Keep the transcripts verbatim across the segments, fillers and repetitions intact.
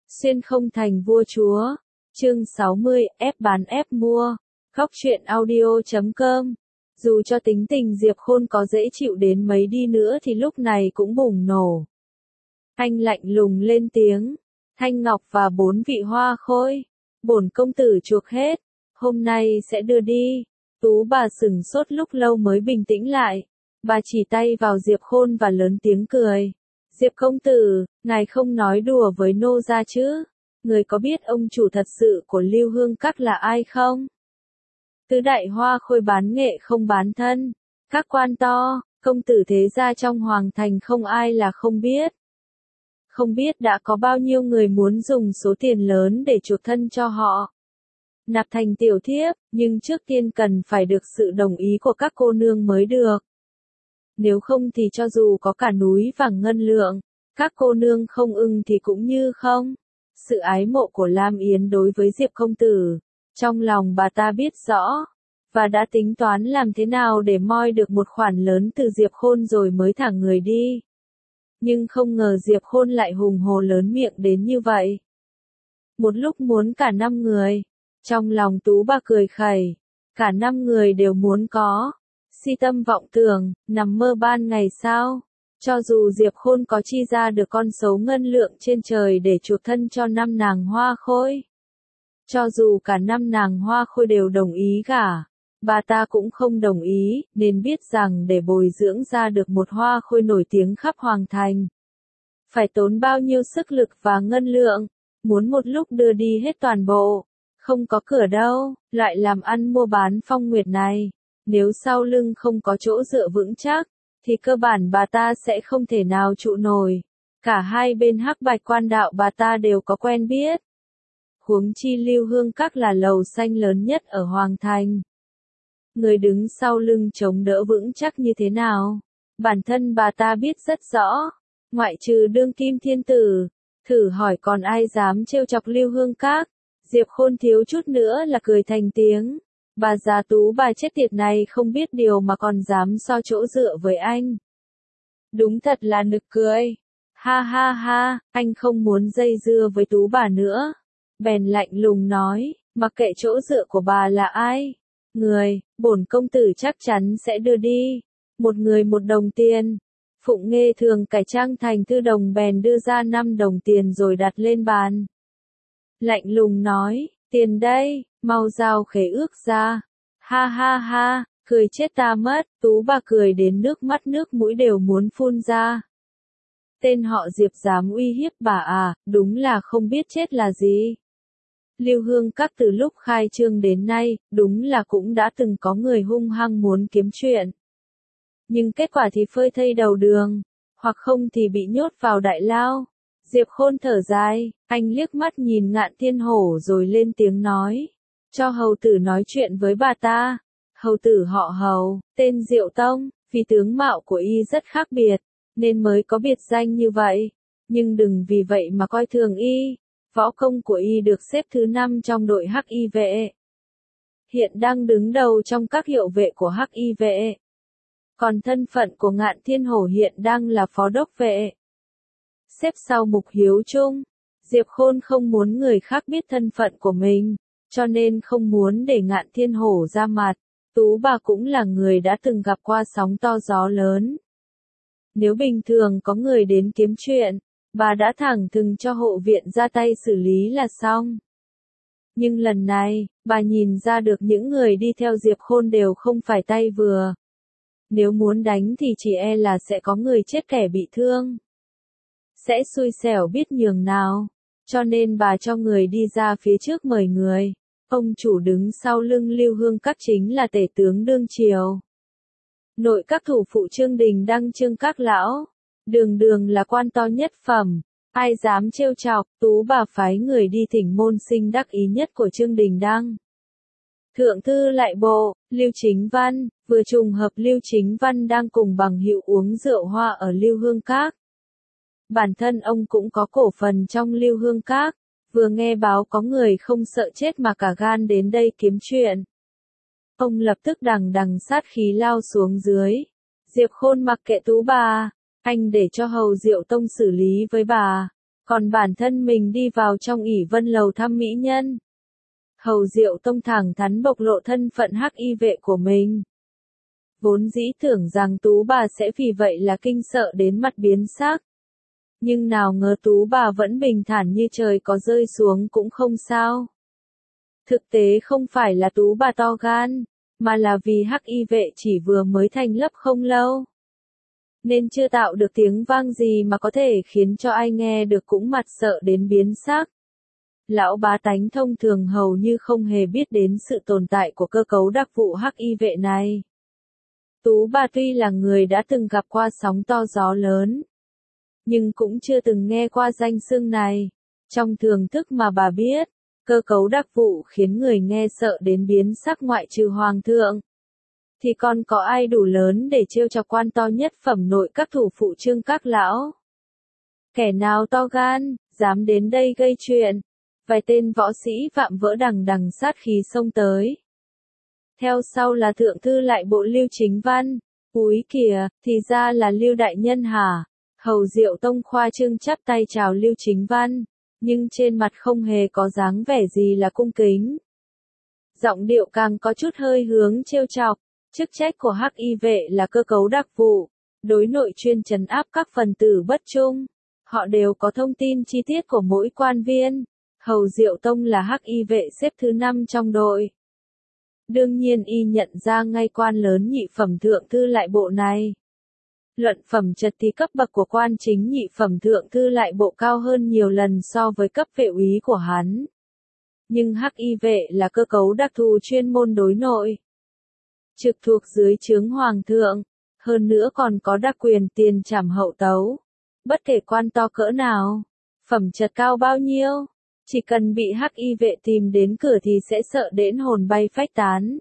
Xuyên không thành vua chúa. Chương sáu mươi, ép bán ép mua. Góc truyện audio chấm com. Dù cho tính tình Diệp Khôn có dễ chịu đến mấy đi nữa thì lúc này cũng bùng nổ. Anh lạnh lùng lên tiếng. Thanh ngọc và bốn vị hoa khôi. Bổn công tử chuộc hết. Hôm nay sẽ đưa đi. Tú bà sửng sốt lúc lâu mới bình tĩnh lại. Bà chỉ tay vào Diệp Khôn và lớn tiếng cười. Diệp công tử, ngài không nói đùa với nô gia chứ? Người có biết ông chủ thật sự của Lưu Hương Các là ai không? Tứ đại hoa khôi bán nghệ không bán thân. Các quan to, công tử thế gia trong hoàng thành không ai là không biết. Không biết đã có bao nhiêu người muốn dùng số tiền lớn để chuộc thân cho họ. Nạp thành tiểu thiếp, nhưng trước tiên cần phải được sự đồng ý của các cô nương mới được. Nếu không thì cho dù có cả núi vàng ngân lượng, các cô nương không ưng thì cũng như không. Sự ái mộ của Lam Yến đối với Diệp công tử, trong lòng bà ta biết rõ, và đã tính toán làm thế nào để moi được một khoản lớn từ Diệp Khôn rồi mới thả người đi. Nhưng không ngờ Diệp Khôn lại hùng hồ lớn miệng đến như vậy. Một lúc muốn cả năm người, trong lòng Tú bà cười khẩy, cả năm người đều muốn có. Si tâm vọng tưởng, nằm mơ ban ngày sao? Cho dù Diệp Khôn có chi ra được con số ngân lượng trên trời để chuộc thân cho năm nàng hoa khôi. Cho dù cả năm nàng hoa khôi đều đồng ý cả, bà ta cũng không đồng ý, nên biết rằng để bồi dưỡng ra được một hoa khôi nổi tiếng khắp hoàng thành. Phải tốn bao nhiêu sức lực và ngân lượng, muốn một lúc đưa đi hết toàn bộ, không có cửa đâu, lại làm ăn mua bán phong nguyệt này. Nếu sau lưng không có chỗ dựa vững chắc, thì cơ bản bà ta sẽ không thể nào trụ nổi. Cả hai bên hắc bạch quan đạo bà ta đều có quen biết. Huống chi Lưu Hương Các là lầu xanh lớn nhất ở Hoàng Thành. Người đứng sau lưng chống đỡ vững chắc như thế nào? Bản thân bà ta biết rất rõ. Ngoại trừ đương kim thiên tử, thử hỏi còn ai dám trêu chọc Lưu Hương Các? Diệp Khôn thiếu chút nữa là cười thành tiếng. Bà già Tú bà chết tiệt này không biết điều mà còn dám so chỗ dựa với anh. Đúng thật là nực cười. Ha ha ha, anh không muốn dây dưa với Tú bà nữa. Bèn lạnh lùng nói, mặc kệ chỗ dựa của bà là ai. Người, bổn công tử chắc chắn sẽ đưa đi. Một người một đồng tiền. Phụng Nghê thường cải trang thành thư đồng bèn đưa ra năm đồng tiền rồi đặt lên bàn. Lạnh lùng nói, tiền đây. Mau giao khế ước ra. Ha ha ha, cười chết ta mất, Tú bà cười đến nước mắt nước mũi đều muốn phun ra. Tên họ Diệp dám uy hiếp bà à, đúng là không biết chết là gì. Lưu Hương Các từ lúc khai trương đến nay, đúng là cũng đã từng có người hung hăng muốn kiếm chuyện. Nhưng kết quả thì phơi thây đầu đường, hoặc không thì bị nhốt vào đại lao. Diệp Khôn thở dài, anh liếc mắt nhìn Ngạn Thiên Hổ rồi lên tiếng nói. Cho hầu tử nói chuyện với bà ta. Hầu tử họ Hầu, tên Diệu Tông, vì tướng mạo của y rất khác biệt, nên mới có biệt danh như vậy. Nhưng đừng vì vậy mà coi thường y. Võ công của y được xếp thứ năm trong đội Hắc Y vệ. Hiện đang đứng đầu trong các hiệu vệ của Hắc Y vệ. Còn thân phận của Ngạn Thiên Hổ hiện đang là phó đốc vệ. Xếp sau Mục Hiếu Trung. Diệp Khôn không muốn người khác biết thân phận của mình, cho nên không muốn để Ngạn Thiên Hổ ra mặt. Tú bà cũng là người đã từng gặp qua sóng to gió lớn. Nếu bình thường có người đến kiếm chuyện, bà đã thẳng thừng cho hộ viện ra tay xử lý là xong. Nhưng lần này, bà nhìn ra được những người đi theo Diệp Khôn đều không phải tay vừa. Nếu muốn đánh thì chỉ e là sẽ có người chết kẻ bị thương. Sẽ xui xẻo biết nhường nào. Cho nên bà cho người đi ra phía trước mời người. Ông chủ đứng sau lưng Lưu Hương Các chính là tể tướng đương triều. Nội các thủ phụ Trương Đình Đăng Trương Các lão. Đường đường là quan to nhất phẩm. Ai dám trêu chọc, Tú bà phái người đi thỉnh môn sinh đắc ý nhất của Trương Đình Đăng. Thượng thư lại bộ, Lưu Chính Văn, vừa trùng hợp Lưu Chính Văn đang cùng bằng hữu uống rượu hoa ở Lưu Hương Các. Bản thân ông cũng có cổ phần trong Lưu Hương Các, vừa nghe báo có người không sợ chết mà cả gan đến đây kiếm chuyện. Ông lập tức đằng đằng sát khí lao xuống dưới. Diệp Khôn mặc kệ Tú bà, anh để cho Hầu Diệu Tông xử lý với bà. còn bản thân mình đi vào trong ỷ vân lầu thăm mỹ nhân. Hầu Diệu Tông thẳng thắn bộc lộ thân phận hắc y vệ của mình. Vốn dĩ tưởng rằng Tú bà sẽ vì vậy là kinh sợ đến mặt biến sắc. Nhưng nào ngờ Tú bà vẫn bình thản như trời có rơi xuống cũng không sao. Thực tế không phải là Tú bà to gan, mà là vì hắc y vệ chỉ vừa mới thành lập không lâu. Nên chưa tạo được tiếng vang gì mà có thể khiến cho ai nghe được cũng mặt sợ đến biến sắc. Lão bá tánh thông thường hầu như không hề biết đến sự tồn tại của cơ cấu đặc vụ hắc y vệ này. Tú bà tuy là người đã từng gặp qua sóng to gió lớn, nhưng cũng chưa từng nghe qua danh xưng này. Trong thường thức mà bà biết, cơ cấu đặc vụ khiến người nghe sợ đến biến sắc ngoại trừ hoàng thượng. Thì còn có ai đủ lớn để trêu chọc quan to nhất phẩm nội các thủ phụ Trương các lão? Kẻ nào to gan, dám đến đây gây chuyện? Vài tên võ sĩ vạm vỡ đằng đằng sát khí xông tới. Theo sau là thượng thư lại bộ Lưu Chính Văn. Úi kìa, thì ra là Lưu đại nhân hả? Hầu Diệu Tông khoa trương chắp tay chào Lưu Chính Văn, nhưng trên mặt không hề có dáng vẻ gì là cung kính. Giọng điệu càng có chút hơi hướng trêu chọc. Chức trách của hắc y vệ là cơ cấu đặc vụ, đối nội chuyên trấn áp các phần tử bất trung. Họ đều có thông tin chi tiết của mỗi quan viên. Hầu Diệu Tông là hắc y vệ xếp thứ năm trong đội. Đương nhiên y nhận ra ngay quan lớn nhị phẩm thượng thư lại bộ này. Luận phẩm chất thì cấp bậc của quan chính nhị phẩm thượng thư lại bộ cao hơn nhiều lần so với cấp vệ úy của hắn. Nhưng hắc y vệ là cơ cấu đặc thù chuyên môn đối nội, trực thuộc dưới trướng hoàng thượng, hơn nữa còn có đặc quyền tiền trảm hậu tấu. Bất kể quan to cỡ nào, phẩm chất cao bao nhiêu, chỉ cần bị hắc y vệ tìm đến cửa thì sẽ sợ đến hồn bay phách tán.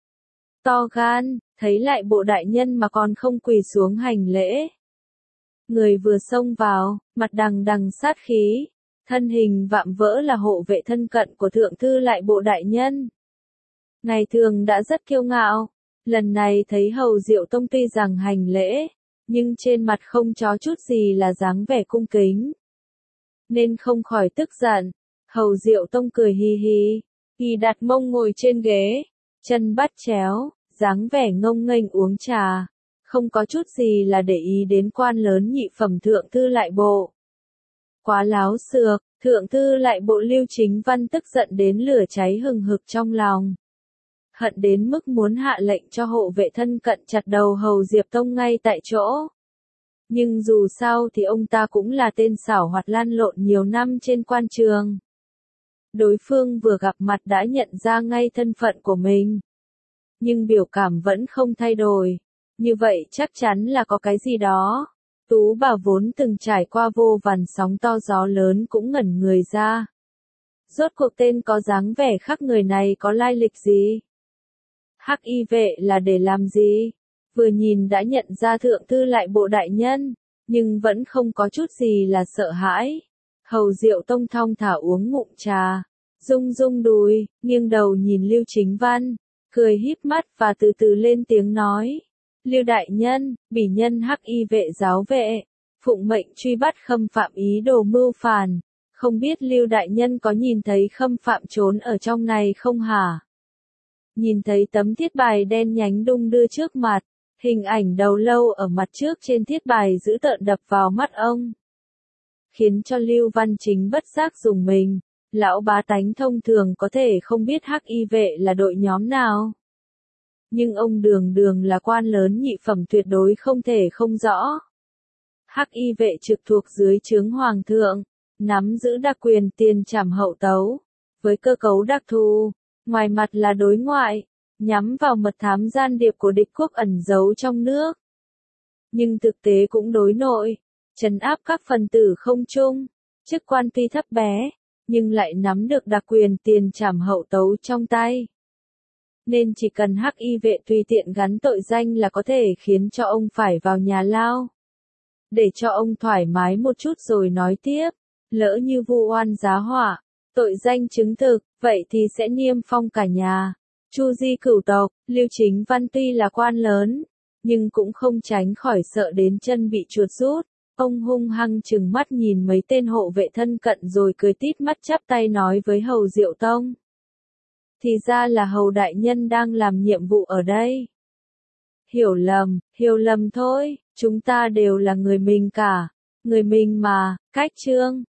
To gan, thấy lại bộ đại nhân mà còn không quỳ xuống hành lễ. Người vừa xông vào, mặt đằng đằng sát khí, thân hình vạm vỡ là hộ vệ thân cận của thượng thư lại bộ đại nhân. Ngày thường đã rất kiêu ngạo, lần này thấy Hầu Diệu Tông tuy rằng hành lễ, nhưng trên mặt không chó chút gì là dáng vẻ cung kính, nên không khỏi tức giận. Hầu Diệu Tông cười hi hi, y đặt mông ngồi trên ghế, chân bắt chéo, dáng vẻ ngông nghênh uống trà, không có chút gì là để ý đến quan lớn nhị phẩm thượng thư lại bộ. Quá láo xược, thượng thư lại bộ Lưu Chính Văn tức giận đến lửa cháy hừng hực trong lòng. Hận đến mức muốn hạ lệnh cho hộ vệ thân cận chặt đầu Hầu Diệp Tông ngay tại chỗ. Nhưng dù sao thì ông ta cũng là tên xảo hoạt lan lộn nhiều năm trên quan trường. Đối phương vừa gặp mặt đã nhận ra ngay thân phận của mình. Nhưng biểu cảm vẫn không thay đổi. Như vậy chắc chắn là có cái gì đó. Tú bà vốn từng trải qua vô vàn sóng to gió lớn cũng ngẩn người ra. Rốt cuộc tên có dáng vẻ khác người này có lai lịch gì? Hắc y vệ là để làm gì? Vừa nhìn đã nhận ra thượng thư lại bộ đại nhân, nhưng vẫn không có chút gì là sợ hãi. Hầu Diệu Tông thong thả uống ngụm trà, rung rung đùi, nghiêng đầu nhìn Lưu Chính Văn, cười híp mắt và từ từ lên tiếng nói. Lưu đại nhân, bỉ nhân hắc y vệ giáo vệ, phụng mệnh truy bắt khâm phạm ý đồ mưu phản, không biết Lưu đại nhân có nhìn thấy khâm phạm trốn ở trong này không hả? Nhìn thấy tấm thiết bài đen nhánh đung đưa trước mặt, hình ảnh đầu lâu ở mặt trước trên thiết bài dữ tợn đập vào mắt ông, khiến cho Lưu Văn Chính bất giác dùng mình. Lão bá tánh thông thường có thể không biết hắc y vệ là đội nhóm nào. Nhưng ông đường đường là quan lớn nhị phẩm tuyệt đối không thể không rõ. Hắc y vệ trực thuộc dưới trướng hoàng thượng, nắm giữ đặc quyền tiền trảm hậu tấu, với cơ cấu đặc thù, ngoài mặt là đối ngoại, nhắm vào mật thám gian điệp của địch quốc ẩn giấu trong nước. Nhưng thực tế cũng đối nội, trấn áp các phần tử không trung, chức quan tuy thấp bé, nhưng lại nắm được đặc quyền tiền trảm hậu tấu trong tay. Nên chỉ cần hắc y vệ tùy tiện gắn tội danh là có thể khiến cho ông phải vào nhà lao. Để cho ông thoải mái một chút rồi nói tiếp, lỡ như vu oan giá họa, tội danh chứng thực, vậy thì sẽ niêm phong cả nhà. Chu di cửu tộc, Lưu Chính Văn tuy là quan lớn, nhưng cũng không tránh khỏi sợ đến chân bị chuột rút, Ông hung hăng trừng mắt nhìn mấy tên hộ vệ thân cận rồi cười tít mắt chắp tay nói với Hầu Diệu Tông. Thì ra là Hầu đại nhân đang làm nhiệm vụ ở đây. Hiểu lầm, hiểu lầm thôi, chúng ta đều là người mình cả. Người mình mà, cách Trương.